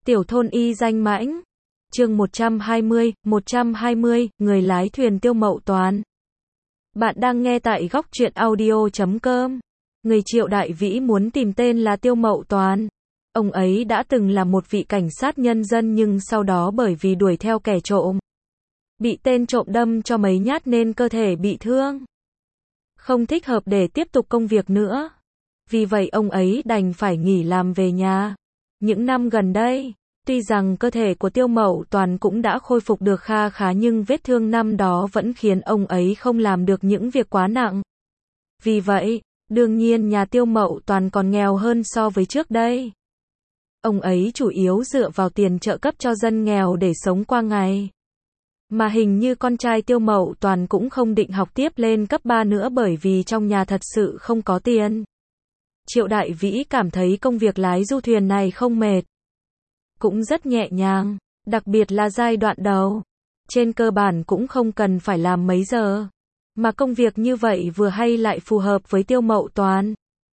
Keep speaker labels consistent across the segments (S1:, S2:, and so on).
S1: Tiểu thôn y danh mãnh. Chương 120, người lái thuyền Tiêu Mậu Toàn. Bạn đang nghe tại góc truyện audio.com. Người Triệu Đại Vĩ muốn tìm tên là Tiêu Mậu Toàn. Ông ấy đã từng là một vị cảnh sát nhân dân nhưng sau đó bởi vì đuổi theo kẻ trộm, bị tên trộm đâm cho mấy nhát nên cơ thể bị thương, không thích hợp để tiếp tục công việc nữa. Vì vậy ông ấy đành phải nghỉ làm về nhà. Những năm gần đây, tuy rằng cơ thể của Tiêu Mậu Toàn cũng đã khôi phục được kha khá nhưng vết thương năm đó vẫn khiến ông ấy không làm được những việc quá nặng. Vì vậy, đương nhiên nhà Tiêu Mậu Toàn còn nghèo hơn so với trước đây. Ông ấy chủ yếu dựa vào tiền trợ cấp cho dân nghèo để sống qua ngày. Mà hình như con trai Tiêu Mậu Toàn cũng không định học tiếp lên cấp 3 nữa bởi vì trong nhà thật sự không có tiền. Triệu Đại Vĩ cảm thấy công việc lái du thuyền này không mệt, cũng rất nhẹ nhàng, đặc biệt là giai đoạn đầu. Trên cơ bản cũng không cần phải làm mấy giờ, mà công việc như vậy vừa hay lại phù hợp với Tiêu Mậu Toàn.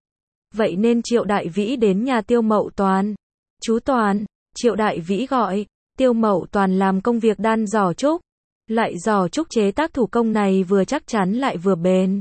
S1: Vậy nên Triệu Đại Vĩ đến nhà Tiêu Mậu Toàn. Chú Toàn, Triệu Đại Vĩ gọi. Tiêu Mậu Toàn làm công việc đan giỏ trúc. Loại giỏ trúc chế tác thủ công này vừa chắc chắn lại vừa bền.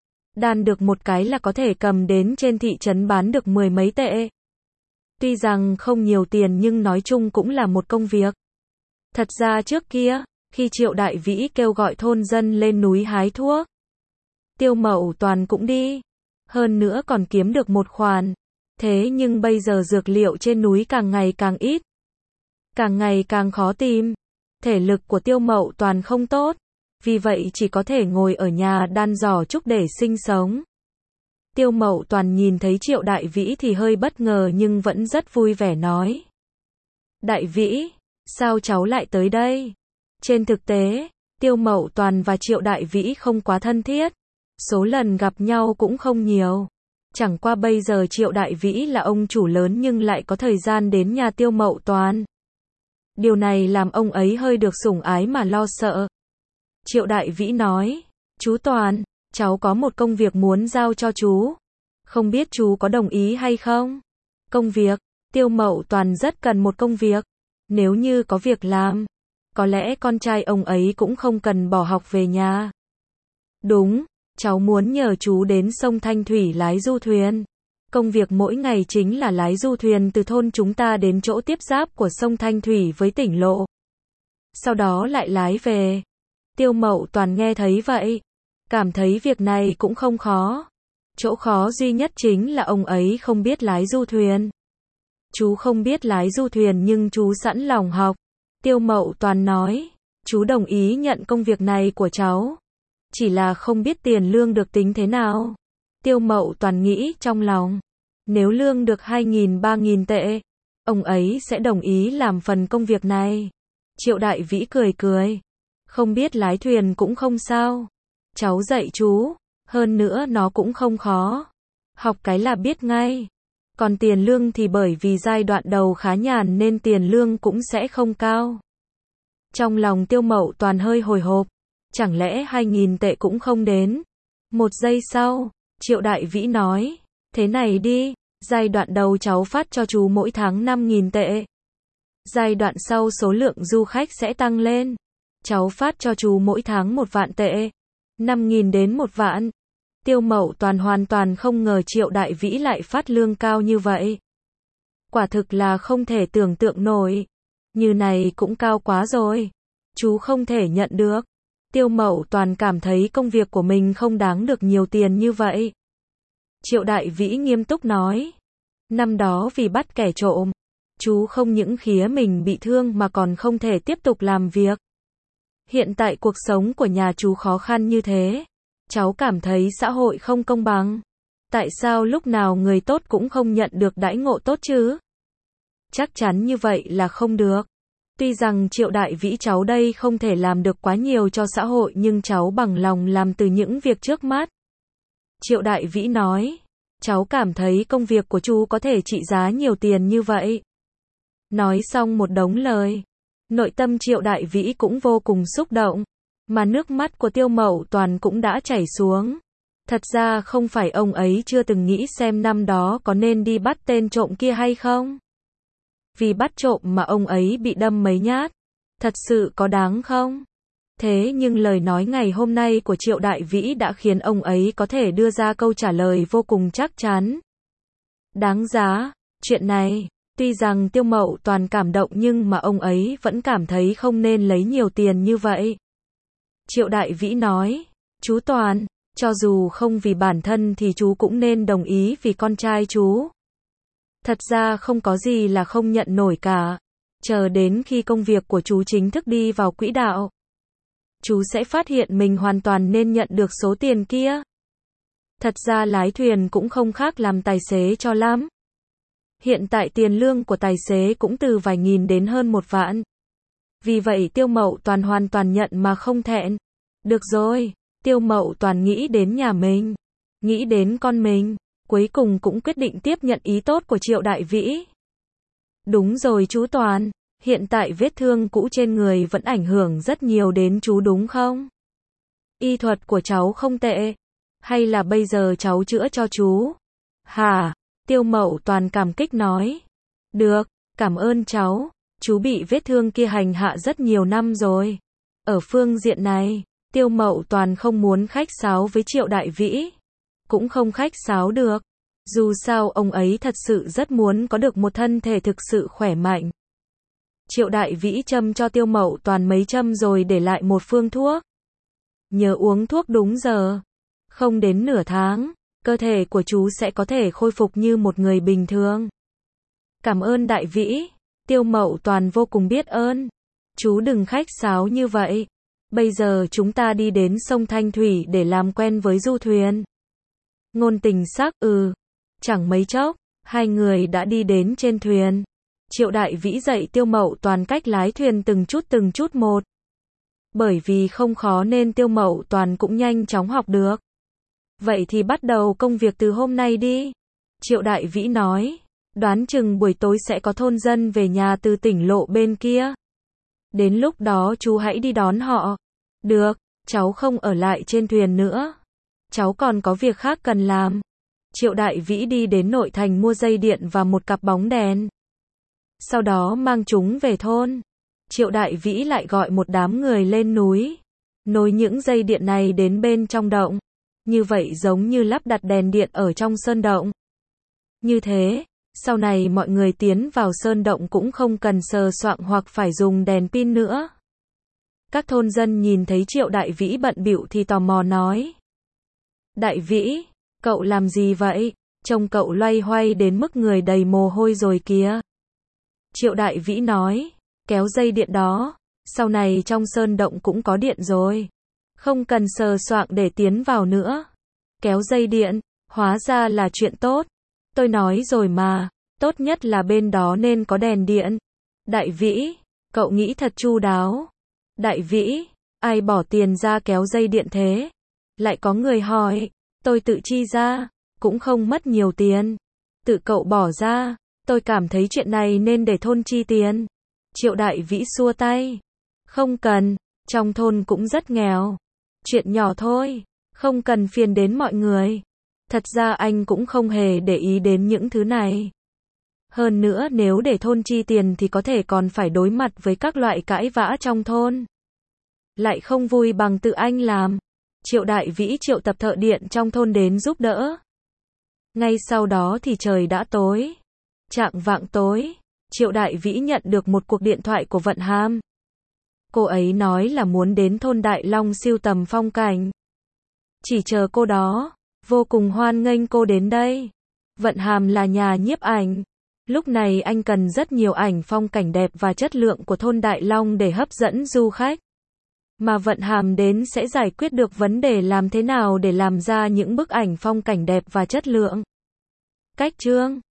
S1: Đan được một cái là có thể cầm đến trên thị trấn bán được 10 mấy tệ. Tuy rằng không nhiều tiền nhưng nói chung cũng là một công việc. Thật ra trước kia, khi Triệu Đại Vĩ kêu gọi thôn dân lên núi hái thuốc, Tiêu Mậu Toàn cũng đi. Hơn nữa còn kiếm được một khoản. Thế nhưng bây giờ dược liệu trên núi càng ngày càng ít, càng ngày càng khó tìm. Thể lực của Tiêu Mậu Toàn không tốt, vì vậy chỉ có thể ngồi ở nhà đan giỏ trúc để sinh sống. Tiêu Mậu Toàn nhìn thấy Triệu Đại Vĩ thì hơi bất ngờ nhưng vẫn rất vui vẻ nói. Đại Vĩ, sao cháu lại tới đây? Trên thực tế, Tiêu Mậu Toàn và Triệu Đại Vĩ không quá thân thiết. Số lần gặp nhau cũng không nhiều. Chẳng qua bây giờ Triệu Đại Vĩ là ông chủ lớn nhưng lại có thời gian đến nhà Tiêu Mậu Toàn. Điều này làm ông ấy hơi được sủng ái mà lo sợ. Triệu Đại Vĩ nói, chú Toàn, cháu có một công việc muốn giao cho chú. Không biết chú có đồng ý hay không? Công việc? Tiêu Mậu Toàn rất cần một công việc. Nếu như có việc làm, có lẽ con trai ông ấy cũng không cần bỏ học về nhà. Đúng, cháu muốn nhờ chú đến sông Thanh Thủy lái du thuyền. Công việc mỗi ngày chính là lái du thuyền từ thôn chúng ta đến chỗ tiếp giáp của sông Thanh Thủy với tỉnh lộ. Sau đó lại lái về. Tiêu Mậu Toàn nghe thấy vậy, cảm thấy việc này cũng không khó. Chỗ khó duy nhất chính là ông ấy không biết lái du thuyền. Chú không biết lái du thuyền nhưng chú sẵn lòng học. Tiêu Mậu Toàn nói, chú đồng ý nhận công việc này của cháu. Chỉ là không biết tiền lương được tính thế nào. Tiêu Mậu Toàn nghĩ trong lòng, nếu lương được 2.000-3.000 tệ, ông ấy sẽ đồng ý làm phần công việc này. Triệu Đại Vĩ cười cười, không biết lái thuyền cũng không sao. Cháu dạy chú, hơn nữa nó cũng không khó. Học cái là biết ngay. Còn tiền lương thì bởi vì giai đoạn đầu khá nhàn nên tiền lương cũng sẽ không cao. Trong lòng Tiêu Mậu Toàn hơi hồi hộp, chẳng lẽ 2.000 tệ cũng không đến. Một giây sau, Triệu Đại Vĩ nói, thế này đi, giai đoạn đầu cháu phát cho chú mỗi tháng 5.000 tệ. Giai đoạn sau số lượng du khách sẽ tăng lên. Cháu phát cho chú mỗi tháng 1 vạn tệ. 5.000 đến 1 vạn. Tiêu Mậu Toàn hoàn toàn không ngờ Triệu Đại Vĩ lại phát lương cao như vậy. Quả thực là không thể tưởng tượng nổi. Như này cũng cao quá rồi. Chú không thể nhận được. Tiêu Mậu Toàn cảm thấy công việc của mình không đáng được nhiều tiền như vậy. Triệu Đại Vĩ nghiêm túc nói. Năm đó vì bắt kẻ trộm, chú không những khía mình bị thương mà còn không thể tiếp tục làm việc. Hiện tại cuộc sống của nhà chú khó khăn như thế. Cháu cảm thấy xã hội không công bằng. Tại sao lúc nào người tốt cũng không nhận được đãi ngộ tốt chứ? Chắc chắn như vậy là không được. Tuy rằng Triệu Đại Vĩ cháu đây không thể làm được quá nhiều cho xã hội nhưng cháu bằng lòng làm từ những việc trước mắt. Triệu Đại Vĩ nói, cháu cảm thấy công việc của chú có thể trị giá nhiều tiền như vậy. Nói xong một đống lời, nội tâm Triệu Đại Vĩ cũng vô cùng xúc động, mà nước mắt của Tiêu Mậu Toàn cũng đã chảy xuống. Thật ra không phải ông ấy chưa từng nghĩ xem năm đó có nên đi bắt tên trộm kia hay không. Vì bắt trộm mà ông ấy bị đâm mấy nhát. Thật sự có đáng không? Thế nhưng lời nói ngày hôm nay của Triệu Đại Vĩ đã khiến ông ấy có thể đưa ra câu trả lời vô cùng chắc chắn. Đáng giá. Chuyện này, tuy rằng Tiêu Mậu Toàn cảm động nhưng mà ông ấy vẫn cảm thấy không nên lấy nhiều tiền như vậy. Triệu Đại Vĩ nói, chú Toàn, cho dù không vì bản thân thì chú cũng nên đồng ý vì con trai chú. Thật ra không có gì là không nhận nổi cả. Chờ đến khi công việc của chú chính thức đi vào quỹ đạo, chú sẽ phát hiện mình hoàn toàn nên nhận được số tiền kia. Thật ra lái thuyền cũng không khác làm tài xế cho lắm. Hiện tại tiền lương của tài xế cũng từ vài nghìn đến hơn 1 vạn. Vì vậy Tiêu Mậu Toàn hoàn toàn nhận mà không thẹn. Được rồi, Tiêu Mậu Toàn nghĩ đến nhà mình, nghĩ đến con mình, cuối cùng cũng quyết định tiếp nhận ý tốt của Triệu Đại Vĩ. Đúng rồi chú Toàn, hiện tại vết thương cũ trên người vẫn ảnh hưởng rất nhiều đến chú đúng không? Y thuật của cháu không tệ, hay là bây giờ cháu chữa cho chú? Hả? Tiêu Mậu Toàn cảm kích nói. Được, cảm ơn cháu, chú bị vết thương kia hành hạ rất nhiều năm rồi. Ở phương diện này, Tiêu Mậu Toàn không muốn khách sáo với Triệu Đại Vĩ. Cũng không khách sáo được. Dù sao ông ấy thật sự rất muốn có được một thân thể thực sự khỏe mạnh. Triệu Đại Vĩ châm cho Tiêu Mậu Toàn mấy châm rồi để lại một phương thuốc. Nhớ uống thuốc đúng giờ. Không đến nửa tháng, cơ thể của chú sẽ có thể khôi phục như một người bình thường. Cảm ơn Đại Vĩ. Tiêu Mậu Toàn vô cùng biết ơn. Chú đừng khách sáo như vậy. Bây giờ chúng ta đi đến sông Thanh Thủy để làm quen với du thuyền. Ngôn Tình sắc, Chẳng mấy chốc, hai người đã đi đến trên thuyền. Triệu Đại Vĩ dạy Tiêu Mậu Toàn cách lái thuyền từng chút một. Bởi vì không khó nên Tiêu Mậu Toàn cũng nhanh chóng học được. Vậy thì bắt đầu công việc từ hôm nay đi. Triệu Đại Vĩ nói, đoán chừng buổi tối sẽ có thôn dân về nhà từ tỉnh lộ bên kia. Đến lúc đó chú hãy đi đón họ. Được, cháu không ở lại trên thuyền nữa. Cháu còn có việc khác cần làm. Triệu Đại Vĩ đi đến nội thành mua dây điện và một cặp bóng đèn. Sau đó mang chúng về thôn. Triệu Đại Vĩ lại gọi một đám người lên núi, nối những dây điện này đến bên trong động. Như vậy giống như lắp đặt đèn điện ở trong sơn động. Như thế, sau này mọi người tiến vào sơn động cũng không cần sờ soạng hoặc phải dùng đèn pin nữa. Các thôn dân nhìn thấy Triệu Đại Vĩ bận bịu thì tò mò nói. Đại Vĩ, cậu làm gì vậy? Trông cậu loay hoay đến mức người đầy mồ hôi rồi kìa. Triệu Đại Vĩ nói, kéo dây điện đó, sau này trong sơn động cũng có điện rồi. Không cần sờ soạng để tiến vào nữa. Kéo dây điện, hóa ra là chuyện tốt. Tôi nói rồi mà, tốt nhất là bên đó nên có đèn điện. Đại Vĩ, cậu nghĩ thật chu đáo. Đại Vĩ, ai bỏ tiền ra kéo dây điện thế? Lại có người hỏi, tôi tự chi ra, cũng không mất nhiều tiền. Tự cậu bỏ ra, tôi cảm thấy chuyện này nên để thôn chi tiền. Triệu Đại Vĩ xua tay. Không cần, trong thôn cũng rất nghèo. Chuyện nhỏ thôi, không cần phiền đến mọi người. Thật ra anh cũng không hề để ý đến những thứ này. Hơn nữa nếu để thôn chi tiền thì có thể còn phải đối mặt với các loại cãi vã trong thôn. Lại không vui bằng tự anh làm. Triệu Đại Vĩ triệu tập thợ điện trong thôn đến giúp đỡ. Ngay sau đó thì trời đã tối. Chạng vạng tối, Triệu Đại Vĩ nhận được một cuộc điện thoại của Vận Hàm. Cô ấy nói là muốn đến thôn Đại Long sưu tầm phong cảnh. Chỉ chờ cô đó, vô cùng hoan nghênh cô đến đây. Vận Hàm là nhà nhiếp ảnh. Lúc này anh cần rất nhiều ảnh phong cảnh đẹp và chất lượng của thôn Đại Long để hấp dẫn du khách. Mà Vận Hàm đến sẽ giải quyết được vấn đề làm thế nào để làm ra những bức ảnh phong cảnh đẹp và chất lượng. Cách chương